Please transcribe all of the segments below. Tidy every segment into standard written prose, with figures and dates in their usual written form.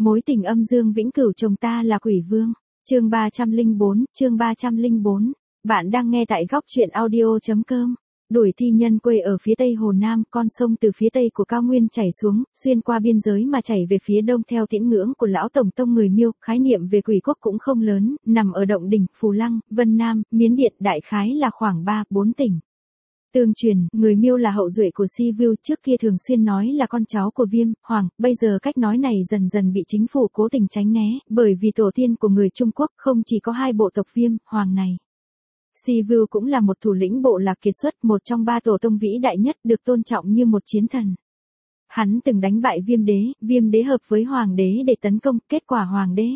Mối tình âm dương vĩnh cửu chồng ta là quỷ vương. Chương 304. Bạn đang nghe tại góc truyện audio.com. Đuổi thi nhân quê ở phía tây Hồ Nam, con sông từ phía tây của cao nguyên chảy xuống, xuyên qua biên giới mà chảy về phía đông theo tín ngưỡng của lão tổng tông người Miêu, khái niệm về quỷ quốc cũng không lớn, nằm ở Động Đình, Phù Lăng, Vân Nam, Miến Điện, đại khái là khoảng 3-4 tỉnh. Tương truyền, người Miêu là hậu duệ của Si Vưu, trước kia thường xuyên nói là con cháu của Viêm, Hoàng, bây giờ cách nói này dần dần bị chính phủ cố tình tránh né, bởi vì tổ tiên của người Trung Quốc không chỉ có hai bộ tộc Viêm, Hoàng này. Si Vưu cũng là một thủ lĩnh bộ lạc kiệt xuất, một trong ba tổ tông vĩ đại nhất, được tôn trọng như một chiến thần. Hắn từng đánh bại Viêm đế hợp với Hoàng đế để tấn công, kết quả Hoàng đế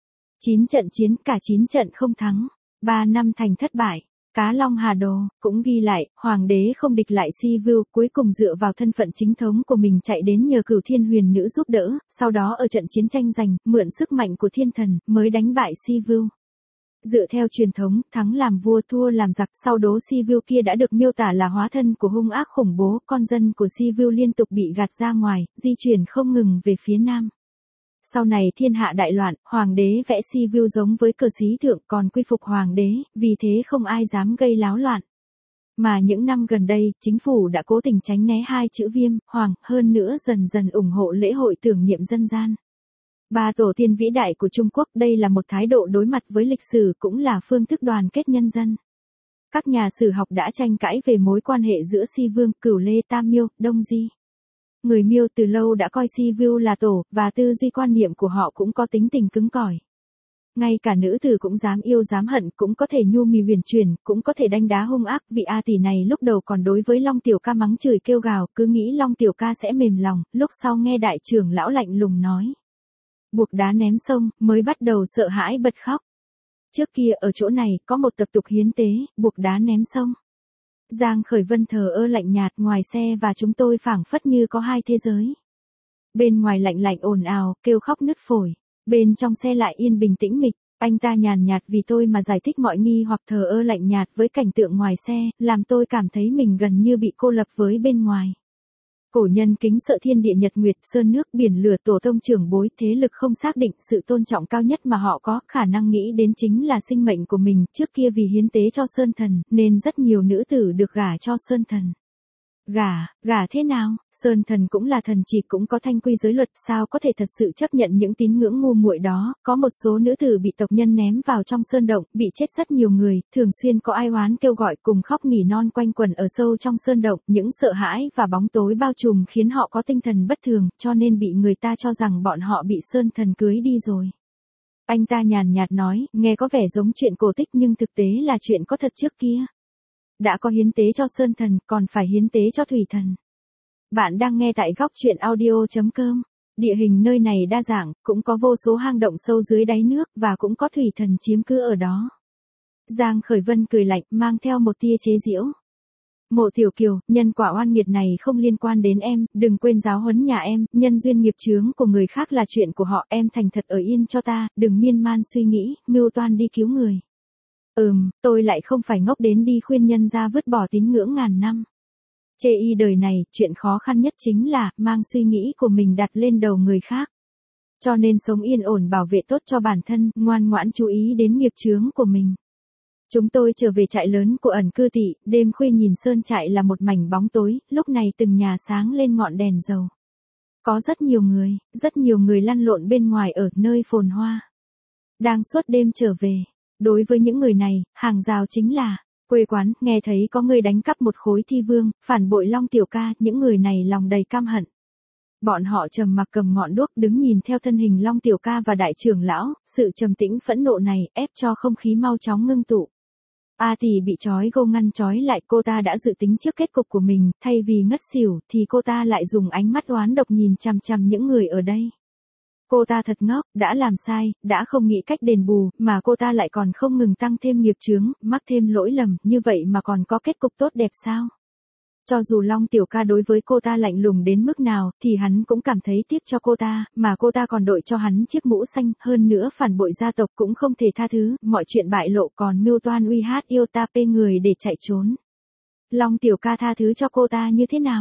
9 trận chiến, cả 9 trận không thắng, 3 năm thành thất bại. Cá Long Hà Đồ cũng ghi lại, Hoàng đế không địch lại Si Vưu, cuối cùng dựa vào thân phận chính thống của mình chạy đến nhờ Cửu Thiên Huyền Nữ giúp đỡ, sau đó ở trận chiến tranh giành, mượn sức mạnh của thiên thần, mới đánh bại Si Vưu. Dựa theo truyền thống, thắng làm vua thua làm giặc, sau đó Si Vưu kia đã được miêu tả là hóa thân của hung ác khủng bố, con dân của Si Vưu liên tục bị gạt ra ngoài, di chuyển không ngừng về phía nam. Sau này thiên hạ đại loạn, Hoàng đế vẽ Si Vưu giống với cờ xí thượng, còn quy phục Hoàng đế, vì thế không ai dám gây láo loạn. Mà những năm gần đây, chính phủ đã cố tình tránh né hai chữ Viêm, Hoàng, hơn nữa dần dần ủng hộ lễ hội tưởng niệm dân gian. Ba tổ tiên vĩ đại của Trung Quốc, đây là một thái độ đối mặt với lịch sử, cũng là phương thức đoàn kết nhân dân. Các nhà sử học đã tranh cãi về mối quan hệ giữa Si Vương, Cửu Lê, Tam Miêu, Đông Di. Người Miêu từ lâu đã coi Si Vưu là tổ, và tư duy quan niệm của họ cũng có tính tình cứng cỏi. Ngay cả nữ tử cũng dám yêu dám hận, cũng có thể nhu mì huyền chuyển, cũng có thể đánh đá hung ác. Vị A tỷ này lúc đầu còn đối với Long Tiểu Ca mắng chửi kêu gào, cứ nghĩ Long Tiểu Ca sẽ mềm lòng, lúc sau nghe đại trưởng lão lạnh lùng nói buộc đá ném sông, mới bắt đầu sợ hãi bật khóc. Trước kia ở chỗ này, có một tập tục hiến tế, buộc đá ném sông. Giang Khởi Vân thờ ơ lạnh nhạt, ngoài xe và chúng tôi phảng phất như có hai thế giới. Bên ngoài lạnh lạnh ồn ào, kêu khóc nứt phổi. Bên trong xe lại yên bình tĩnh mịch. Anh ta nhàn nhạt vì tôi mà giải thích mọi nghi hoặc thờ ơ lạnh nhạt với cảnh tượng ngoài xe, làm tôi cảm thấy mình gần như bị cô lập với bên ngoài. Cổ nhân kính sợ thiên địa nhật nguyệt, sơn nước biển lửa, tổ tông trưởng bối, thế lực không xác định, sự tôn trọng cao nhất mà họ có khả năng nghĩ đến chính là sinh mệnh của mình. Trước kia vì hiến tế cho sơn thần, nên rất nhiều nữ tử được gả cho sơn thần. Gả thế nào? Sơn thần cũng là thần chỉ, cũng có thanh quy giới luật, sao có thể thật sự chấp nhận những tín ngưỡng ngu muội đó. Có một số nữ tử bị tộc nhân ném vào trong sơn động, bị chết rất nhiều người, thường xuyên có ai oán kêu gọi cùng khóc nỉ non quanh quẩn ở sâu trong sơn động, những sợ hãi và bóng tối bao trùm khiến họ có tinh thần bất thường, cho nên bị người ta cho rằng bọn họ bị sơn thần cưới đi rồi. Anh ta nhàn nhạt nói, nghe có vẻ giống chuyện cổ tích nhưng thực tế là chuyện có thật trước kia. Đã có hiến tế cho sơn thần, còn phải hiến tế cho thủy thần. Bạn đang nghe tại góc truyện audio.com. Địa hình nơi này đa dạng, cũng có vô số hang động sâu dưới đáy nước, và cũng có thủy thần chiếm cư ở đó. Giang Khởi Vân cười lạnh, mang theo một tia chế giễu. Mộ Tiểu Kiều, nhân quả oan nghiệt này không liên quan đến em, đừng quên giáo huấn nhà em, nhân duyên nghiệp chướng của người khác là chuyện của họ, em thành thật ở yên cho ta, đừng miên man suy nghĩ, mưu toan đi cứu người. Tôi lại không phải ngốc đến đi khuyên nhân ra vứt bỏ tín ngưỡng ngàn năm. Chê y đời này, chuyện khó khăn nhất chính là, mang suy nghĩ của mình đặt lên đầu người khác. Cho nên sống yên ổn bảo vệ tốt cho bản thân, ngoan ngoãn chú ý đến nghiệp chướng của mình. Chúng tôi trở về trại lớn của ẩn cư thị, đêm khuya nhìn sơn trại là một mảnh bóng tối, lúc này từng nhà sáng lên ngọn đèn dầu. Có rất nhiều người lăn lộn bên ngoài ở nơi phồn hoa. Đang suốt đêm trở về. Đối với những người này, hàng rào chính là quê quán. Nghe thấy có người đánh cắp một khối thi vương, phản bội Long Tiểu Ca, những người này lòng đầy căm hận. Bọn họ trầm mặc cầm ngọn đuốc đứng nhìn theo thân hình Long Tiểu Ca và đại trưởng lão, sự trầm tĩnh phẫn nộ này ép cho không khí mau chóng ngưng tụ. A tỷ bị trói gô ngăn trói lại, cô ta đã dự tính trước kết cục của mình, thay vì ngất xỉu thì cô ta lại dùng ánh mắt oán độc nhìn chằm chằm những người ở đây. Cô ta thật ngốc, đã làm sai, đã không nghĩ cách đền bù, mà cô ta lại còn không ngừng tăng thêm nghiệp chướng, mắc thêm lỗi lầm, như vậy mà còn có kết cục tốt đẹp sao? Cho dù Long Tiểu Ca đối với cô ta lạnh lùng đến mức nào, thì hắn cũng cảm thấy tiếc cho cô ta, mà cô ta còn đội cho hắn chiếc mũ xanh, hơn nữa phản bội gia tộc cũng không thể tha thứ, mọi chuyện bại lộ còn mưu toan uy hát yêu ta pê người để chạy trốn. Long Tiểu Ca tha thứ cho cô ta như thế nào?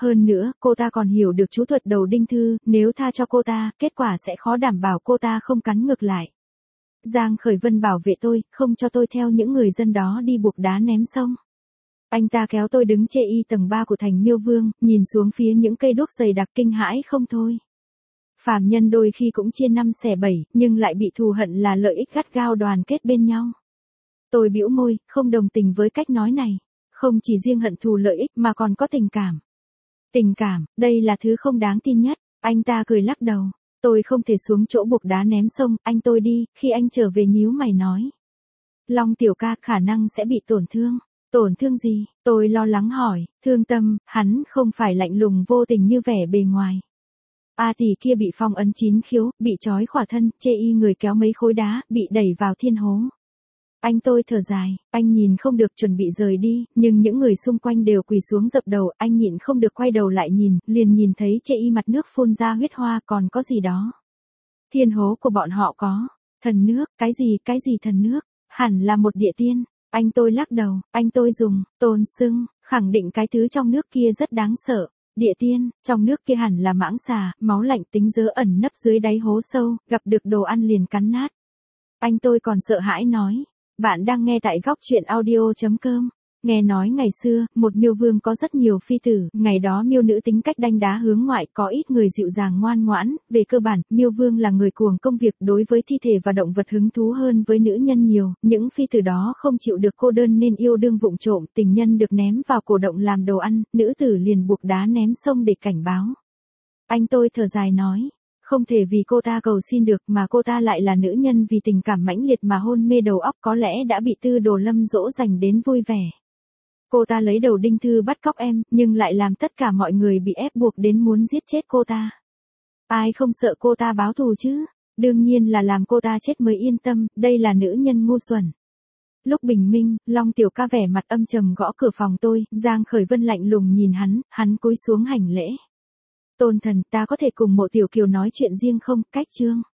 Hơn nữa, cô ta còn hiểu được chú thuật đầu đinh thư, nếu tha cho cô ta, kết quả sẽ khó đảm bảo cô ta không cắn ngược lại. Giang Khởi Vân bảo vệ tôi, không cho tôi theo những người dân đó đi buộc đá ném sông. Anh ta kéo tôi đứng chê y tầng 3 của thành Miêu Vương, nhìn xuống phía những cây đuốc dày đặc kinh hãi không thôi. Phàm nhân đôi khi cũng chia năm xẻ bảy, nhưng lại bị thù hận là lợi ích gắt gao đoàn kết bên nhau. Tôi bĩu môi, không đồng tình với cách nói này. Không chỉ riêng hận thù lợi ích mà còn có tình cảm. Tình cảm, đây là thứ không đáng tin nhất. Anh ta cười lắc đầu. Tôi không thể xuống chỗ buộc đá ném sông, anh tôi đi, khi anh trở về nhíu mày nói. Long tiểu ca khả năng sẽ bị tổn thương. Tổn thương gì? Tôi lo lắng hỏi, thương tâm, hắn không phải lạnh lùng vô tình như vẻ bề ngoài. A tỷ kia bị phong ấn 9 khiếu, bị trói khỏa thân, chê y người kéo mấy khối đá, bị đẩy vào thiên hố. Anh tôi thở dài, anh nhìn không được chuẩn bị rời đi, nhưng những người xung quanh đều quỳ xuống dập đầu, anh nhịn không được quay đầu lại nhìn, liền nhìn thấy chê y mặt nước phun ra huyết hoa, còn có gì đó. Thiên hố của bọn họ có, thần nước, cái gì thần nước, hẳn là một địa tiên. Anh tôi lắc đầu, anh tôi dùng, tôn xưng, khẳng định cái thứ trong nước kia rất đáng sợ. Địa tiên, trong nước kia hẳn là mãng xà, máu lạnh tính dớ ẩn nấp dưới đáy hố sâu, gặp được đồ ăn liền cắn nát. Anh tôi còn sợ hãi nói. Bạn đang nghe tại góc truyện audio.com. Nghe nói ngày xưa, một miêu vương có rất nhiều phi tử, ngày đó miêu nữ tính cách đanh đá hướng ngoại, có ít người dịu dàng ngoan ngoãn, về cơ bản, miêu vương là người cuồng công việc đối với thi thể và động vật hứng thú hơn với nữ nhân nhiều, những phi tử đó không chịu được cô đơn nên yêu đương vụng trộm, tình nhân được ném vào cổ động làm đồ ăn, nữ tử liền buộc đá ném sông để cảnh báo. Anh tôi thở dài nói. Không thể vì cô ta cầu xin được mà cô ta lại là nữ nhân vì tình cảm mãnh liệt mà hôn mê đầu óc có lẽ đã bị Tư Đồ Lâm dỗ dành đến vui vẻ. Cô ta lấy đầu đinh thư bắt cóc em, nhưng lại làm tất cả mọi người bị ép buộc đến muốn giết chết cô ta. Ai không sợ cô ta báo thù chứ? Đương nhiên là làm cô ta chết mới yên tâm, đây là nữ nhân ngu xuẩn. Lúc bình minh, Long tiểu ca vẻ mặt âm trầm gõ cửa phòng tôi, Giang Khởi Vân lạnh lùng nhìn hắn cúi xuống hành lễ. Tôn thần, ta có thể cùng Mộ Tiểu Kiều nói chuyện riêng không? Cách chương.